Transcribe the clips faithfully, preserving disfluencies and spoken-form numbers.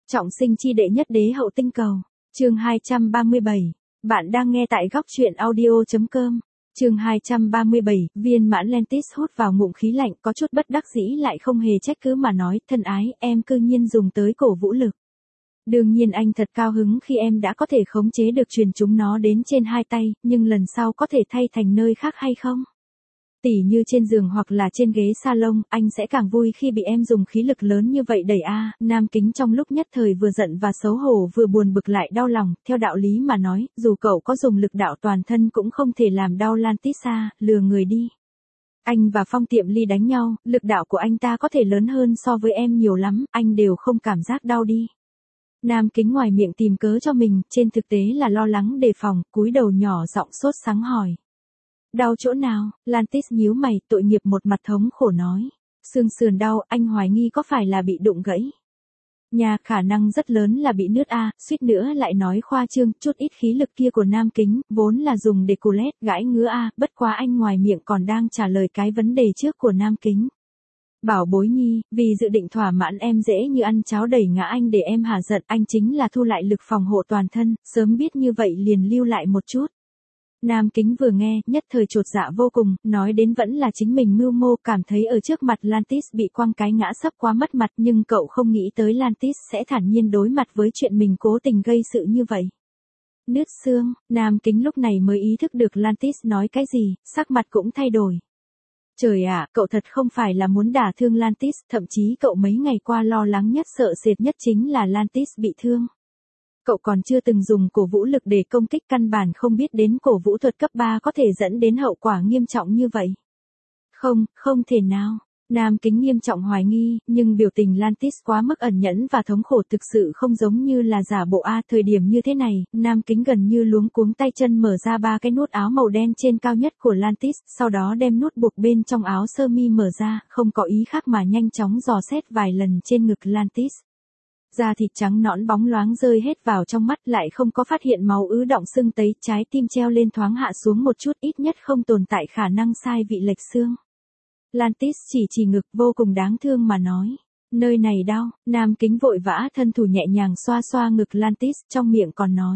Trọng sinh chi đệ nhất đế hậu tinh cầu. Chương hai trăm ba mươi bảy. Bạn đang nghe tại góc truyện audio chấm com. Chương hai trăm ba mươi bảy, viên mãn Lantis hút vào ngụm khí lạnh, có chút bất đắc dĩ lại không hề trách cứ mà nói, thân ái, em cư nhiên dùng tới cổ vũ lực. Đương nhiên anh thật cao hứng khi em đã có thể khống chế được truyền chúng nó đến trên hai tay, nhưng lần sau có thể thay thành nơi khác hay không? Tỉ như trên giường hoặc là trên ghế salon, anh sẽ càng vui khi bị em dùng khí lực lớn như vậy đẩy a. Nam Kính trong lúc nhất thời vừa giận và xấu hổ vừa buồn bực lại đau lòng, theo đạo lý mà nói, dù cậu có dùng lực đạo toàn thân cũng không thể làm đau Lantissa, lừa người đi. Anh và Phong Tiệm Ly đánh nhau, lực đạo của anh ta có thể lớn hơn so với em nhiều lắm, anh đều không cảm giác đau đi. Nam Kính ngoài miệng tìm cớ cho mình, trên thực tế là lo lắng đề phòng, cúi đầu nhỏ giọng sốt sắng hỏi. Đau chỗ nào? Lantis nhíu mày, tội nghiệp một mặt thống khổ nói. Xương sườn đau, anh hoài nghi có phải là bị đụng gãy. Nhà khả năng rất lớn là bị nứt a, suýt nữa lại nói khoa trương, chút ít khí lực kia của Nam Kính, vốn là dùng để cù lét, gãi ngứa a, bất quá anh ngoài miệng còn đang trả lời cái vấn đề trước của Nam Kính. Bảo bối nhi, vì dự định thỏa mãn em dễ như ăn cháo đẩy ngã anh để em hả giận, anh chính là thu lại lực phòng hộ toàn thân, sớm biết như vậy liền lưu lại một chút. Nam Kính vừa nghe, nhất thời chột dạ vô cùng, nói đến vẫn là chính mình mưu mô, cảm thấy ở trước mặt Lantis bị quăng cái ngã sấp quá mất mặt, nhưng cậu không nghĩ tới Lantis sẽ thản nhiên đối mặt với chuyện mình cố tình gây sự như vậy. Nứt xương, Nam Kính lúc này mới ý thức được Lantis nói cái gì, sắc mặt cũng thay đổi. Trời ạ, cậu thật không phải là muốn đả thương Lantis, thậm chí cậu mấy ngày qua lo lắng nhất sợ sệt nhất chính là Lantis bị thương. Cậu còn chưa từng dùng cổ vũ lực để công kích, căn bản không biết đến cổ vũ thuật cấp ba có thể dẫn đến hậu quả nghiêm trọng như vậy. Không, không thể nào. Nam Kính nghiêm trọng hoài nghi, nhưng biểu tình Lantis quá mức ẩn nhẫn và thống khổ thực sự không giống như là giả bộ a. Thời điểm như thế này, Nam Kính gần như luống cuống tay chân mở ra ba cái nút áo màu đen trên cao nhất của Lantis, sau đó đem nút buộc bên trong áo sơ mi mở ra, không có ý khác mà nhanh chóng dò xét vài lần trên ngực Lantis. Da thịt trắng nõn bóng loáng rơi hết vào trong mắt, lại không có phát hiện máu ứ đọng sưng tấy, trái tim treo lên thoáng hạ xuống một chút, ít nhất không tồn tại khả năng sai vị lệch xương. Lantis chỉ chỉ ngực vô cùng đáng thương mà nói. Nơi này đau, Nam Kính vội vã thân thủ nhẹ nhàng xoa xoa ngực Lantis, trong miệng còn nói.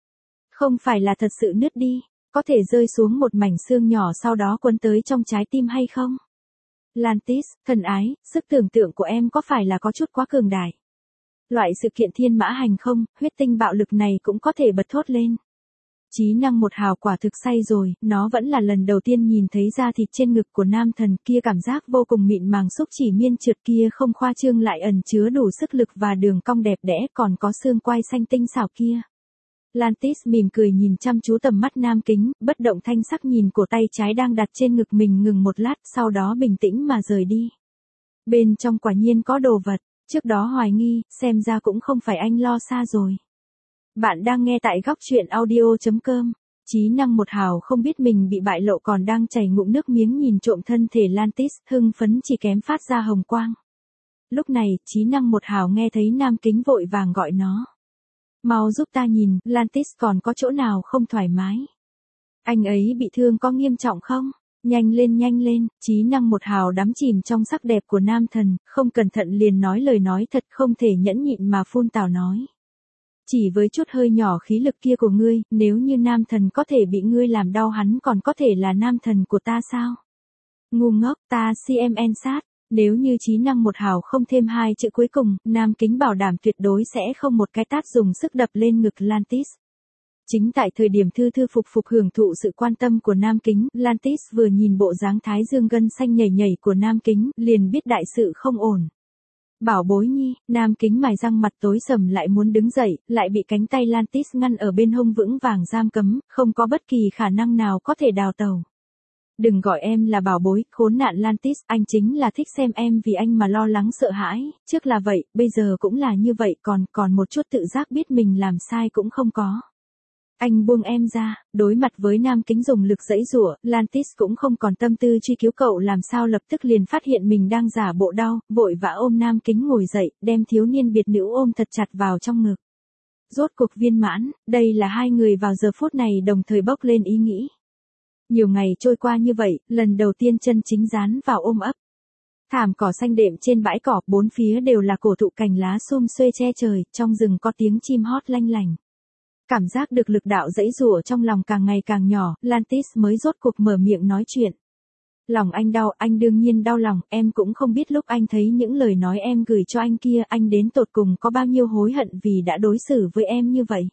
Không phải là thật sự nứt đi, có thể rơi xuống một mảnh xương nhỏ sau đó quấn tới trong trái tim hay không? Lantis, thân ái, sức tưởng tượng của em có phải là có chút quá cường đại? Loại sự kiện thiên mã hành không, huyết tinh bạo lực này cũng có thể bật thốt lên. Chí năng một hào quả thực say rồi, nó vẫn là lần đầu tiên nhìn thấy da thịt trên ngực của nam thần kia, cảm giác vô cùng mịn màng xúc chỉ miên trượt kia không khoa trương lại ẩn chứa đủ sức lực và đường cong đẹp đẽ, còn có xương quai xanh tinh xảo kia. Lantis mỉm cười nhìn chăm chú tầm mắt Nam Kính, bất động thanh sắc nhìn cổ tay trái đang đặt trên ngực mình ngừng một lát, sau đó bình tĩnh mà rời đi. Bên trong quả nhiên có đồ vật. Trước đó hoài nghi, xem ra cũng không phải anh lo xa rồi. Bạn đang nghe tại góc truyện audio chấm com. Chí năng một hào không biết mình bị bại lộ còn đang chảy ngụm nước miếng nhìn trộm thân thể Lantis, hưng phấn chỉ kém phát ra hồng quang. Lúc này, chí năng một hào nghe thấy Nam Kính vội vàng gọi nó. Mau giúp ta nhìn, Lantis còn có chỗ nào không thoải mái. Anh ấy bị thương có nghiêm trọng không? Nhanh lên nhanh lên, chí năng một hào đắm chìm trong sắc đẹp của nam thần, không cẩn thận liền nói lời nói thật không thể nhẫn nhịn mà phun tào nói. Chỉ với chút hơi nhỏ khí lực kia của ngươi, nếu như nam thần có thể bị ngươi làm đau hắn còn có thể là nam thần của ta sao? Ngu ngốc, ta xê em en sát, nếu như chí năng một hào không thêm hai chữ cuối cùng, Nam Kính bảo đảm tuyệt đối sẽ không một cái tát dùng sức đập lên ngực Lantis. Chính tại thời điểm thư thư phục phục hưởng thụ sự quan tâm của Nam Kính, Lantis vừa nhìn bộ dáng thái dương gân xanh nhảy nhảy của Nam Kính, liền biết đại sự không ổn. Bảo bối nhi, Nam Kính mài răng mặt tối sầm lại muốn đứng dậy, lại bị cánh tay Lantis ngăn ở bên hông vững vàng giam cấm, không có bất kỳ khả năng nào có thể đào tẩu. Đừng gọi em là bảo bối, khốn nạn Lantis, anh chính là thích xem em vì anh mà lo lắng sợ hãi, trước là vậy, bây giờ cũng là như vậy, còn, còn một chút tự giác biết mình làm sai cũng không có. Anh buông em ra, đối mặt với Nam Kính dùng lực giãy giụa, Lantis cũng không còn tâm tư truy cứu cậu làm sao lập tức liền phát hiện mình đang giả bộ đau, vội vã ôm Nam Kính ngồi dậy, đem thiếu niên biệt nữ ôm thật chặt vào trong ngực. Rốt cuộc viên mãn, đây là hai người vào giờ phút này đồng thời bốc lên ý nghĩ. Nhiều ngày trôi qua như vậy, lần đầu tiên chân chính dán vào ôm ấp. Thảm cỏ xanh đệm trên bãi cỏ, bốn phía đều là cổ thụ cành lá sum xuê che trời, trong rừng có tiếng chim hót lanh lành. Cảm giác được lực đạo dãy rủa trong lòng càng ngày càng nhỏ, Lantis mới rốt cuộc mở miệng nói chuyện. Lòng anh đau, anh đương nhiên đau lòng, em cũng không biết lúc anh thấy những lời nói em gửi cho anh kia, anh đến tột cùng có bao nhiêu hối hận vì đã đối xử với em như vậy.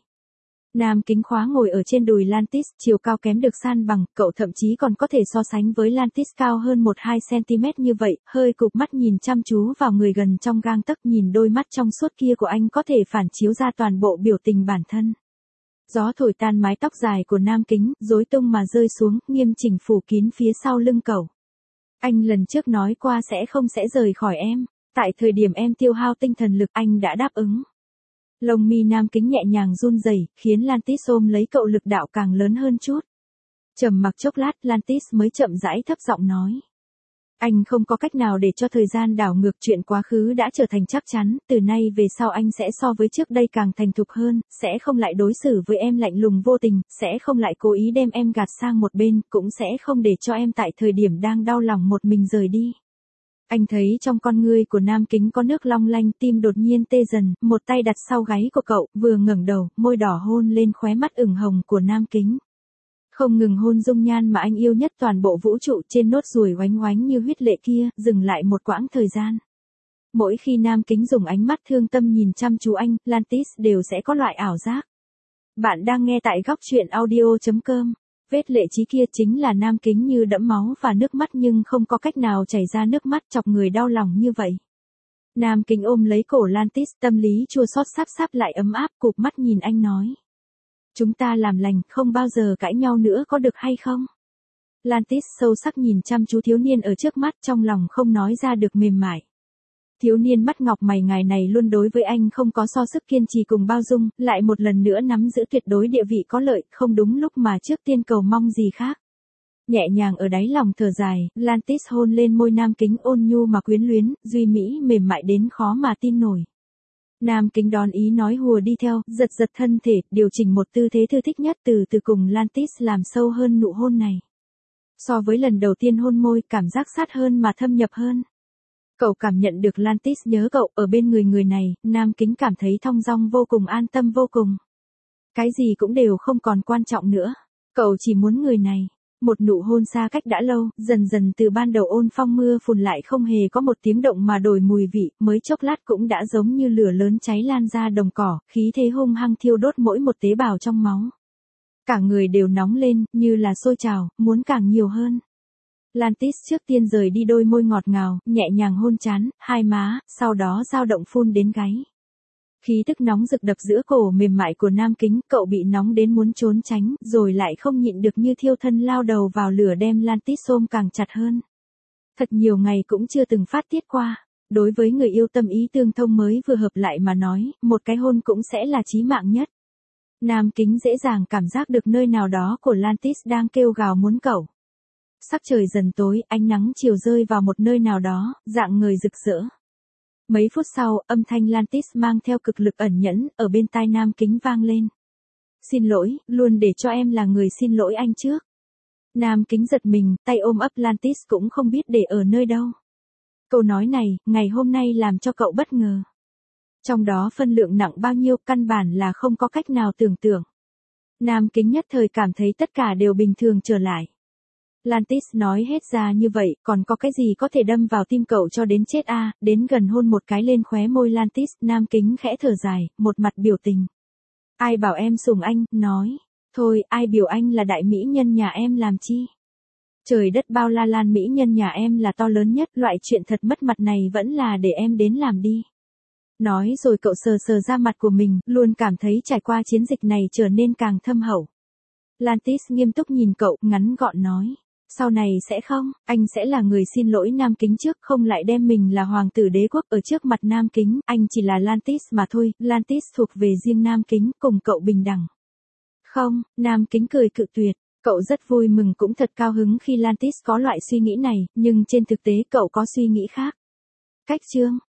Nam Kính khóa ngồi ở trên đùi Lantis, chiều cao kém được san bằng, cậu thậm chí còn có thể so sánh với Lantis cao hơn một hai xăng-ti-mét như vậy, hơi cụp mắt nhìn chăm chú vào người gần trong gang tấc, nhìn đôi mắt trong suốt kia của anh có thể phản chiếu ra toàn bộ biểu tình bản thân. Gió thổi tan mái tóc dài của Nam Kính, rối tung mà rơi xuống, nghiêm chỉnh phủ kín phía sau lưng cậu. Anh lần trước nói qua sẽ không sẽ rời khỏi em, tại thời điểm em tiêu hao tinh thần lực anh đã đáp ứng. Lông mi Nam Kính nhẹ nhàng run rẩy, khiến Lantis ôm lấy cậu lực đạo càng lớn hơn chút. Trầm mặc chốc lát, Lantis mới chậm rãi thấp giọng nói. Anh không có cách nào để cho thời gian đảo ngược, chuyện quá khứ đã trở thành chắc chắn, từ nay về sau anh sẽ so với trước đây càng thành thục hơn, sẽ không lại đối xử với em lạnh lùng vô tình, sẽ không lại cố ý đem em gạt sang một bên, cũng sẽ không để cho em tại thời điểm đang đau lòng một mình rời đi. Anh thấy trong con ngươi của Nam Kính có nước long lanh, tim đột nhiên tê dần, một tay đặt sau gáy của cậu, vừa ngẩng đầu, môi đỏ hôn lên khóe mắt ửng hồng của Nam Kính. Không ngừng hôn dung nhan mà anh yêu nhất toàn bộ vũ trụ, trên nốt ruồi oánh oánh như huyết lệ kia, dừng lại một quãng thời gian. Mỗi khi Nam Kính dùng ánh mắt thương tâm nhìn chăm chú anh, Lantis đều sẽ có loại ảo giác. Bạn đang nghe tại góc truyện audio chấm com. Vết lệ trí kia chính là Nam Kính như đẫm máu và nước mắt nhưng không có cách nào chảy ra nước mắt, chọc người đau lòng như vậy. Nam Kính ôm lấy cổ Lantis, tâm lý chua xót sáp sáp lại ấm áp, cụp mắt nhìn anh nói. Chúng ta làm lành, không bao giờ cãi nhau nữa có được hay không? Lantis sâu sắc nhìn chăm chú thiếu niên ở trước mắt, trong lòng không nói ra được mềm mại. Thiếu niên mắt ngọc mày ngài này luôn đối với anh không có so sức kiên trì cùng bao dung, lại một lần nữa nắm giữ tuyệt đối địa vị có lợi, không đúng lúc mà trước tiên cầu mong gì khác. Nhẹ nhàng ở đáy lòng thở dài, Lantis hôn lên môi Nam Kính ôn nhu mà quyến luyến, duy mỹ mềm mại đến khó mà tin nổi. Nam Kính đón ý nói hùa đi theo, giật giật thân thể, điều chỉnh một tư thế thư thích nhất, từ từ cùng Lantis làm sâu hơn nụ hôn này. So với lần đầu tiên hôn môi, cảm giác sát hơn mà thâm nhập hơn. Cậu cảm nhận được Lantis nhớ cậu, ở bên người người này, Nam Kính cảm thấy thong dong vô cùng, an tâm vô cùng. Cái gì cũng đều không còn quan trọng nữa. Cậu chỉ muốn người này. Một nụ hôn xa cách đã lâu, dần dần từ ban đầu ôn phong mưa phùn lại không hề có một tiếng động mà đổi mùi vị, mới chốc lát cũng đã giống như lửa lớn cháy lan ra đồng cỏ, khí thế hung hăng thiêu đốt mỗi một tế bào trong máu. Cả người đều nóng lên, như là sôi trào, muốn càng nhiều hơn. Lantis trước tiên rời đi đôi môi ngọt ngào, nhẹ nhàng hôn trán, hai má, sau đó dao động phun đến gáy. Khí tức nóng rực đập giữa cổ mềm mại của Nam Kính, cậu bị nóng đến muốn trốn tránh, rồi lại không nhịn được như thiêu thân lao đầu vào lửa đem Lantis ôm càng chặt hơn. Thật nhiều ngày cũng chưa từng phát tiết qua. Đối với người yêu tâm ý tương thông mới vừa hợp lại mà nói, một cái hôn cũng sẽ là chí mạng nhất. Nam Kính dễ dàng cảm giác được nơi nào đó của Lantis đang kêu gào muốn cậu. Sắc trời dần tối, ánh nắng chiều rơi vào một nơi nào đó, dạng người rực rỡ. Mấy phút sau, âm thanh Lantis mang theo cực lực ẩn nhẫn, ở bên tai Nam Kính vang lên. Xin lỗi, luôn để cho em là người xin lỗi anh trước. Nam Kính giật mình, tay ôm ấp Lantis cũng không biết để ở nơi đâu. Câu nói này, ngày hôm nay làm cho cậu bất ngờ. Trong đó phân lượng nặng bao nhiêu, căn bản là không có cách nào tưởng tượng. Nam Kính nhất thời cảm thấy tất cả đều bình thường trở lại. Lantis nói hết ra như vậy, còn có cái gì có thể đâm vào tim cậu cho đến chết a? À, đến gần hôn một cái lên khóe môi Lantis, Nam Kính khẽ thở dài, một mặt biểu tình. Ai bảo em sủng anh, nói. Thôi, ai biểu anh là đại mỹ nhân nhà em làm chi? Trời đất bao la lan mỹ nhân nhà em là to lớn nhất, loại chuyện thật mất mặt này vẫn là để em đến làm đi. Nói rồi cậu sờ sờ ra mặt của mình, luôn cảm thấy trải qua chiến dịch này trở nên càng thâm hậu. Lantis nghiêm túc nhìn cậu, ngắn gọn nói. Sau này sẽ không, anh sẽ là người xin lỗi Nam Kính trước, không lại đem mình là hoàng tử đế quốc ở trước mặt Nam Kính, anh chỉ là Lantis mà thôi, Lantis thuộc về riêng Nam Kính, cùng cậu bình đẳng. Không, Nam Kính cười cự tuyệt, cậu rất vui mừng cũng thật cao hứng khi Lantis có loại suy nghĩ này, nhưng trên thực tế cậu có suy nghĩ khác. Cách chương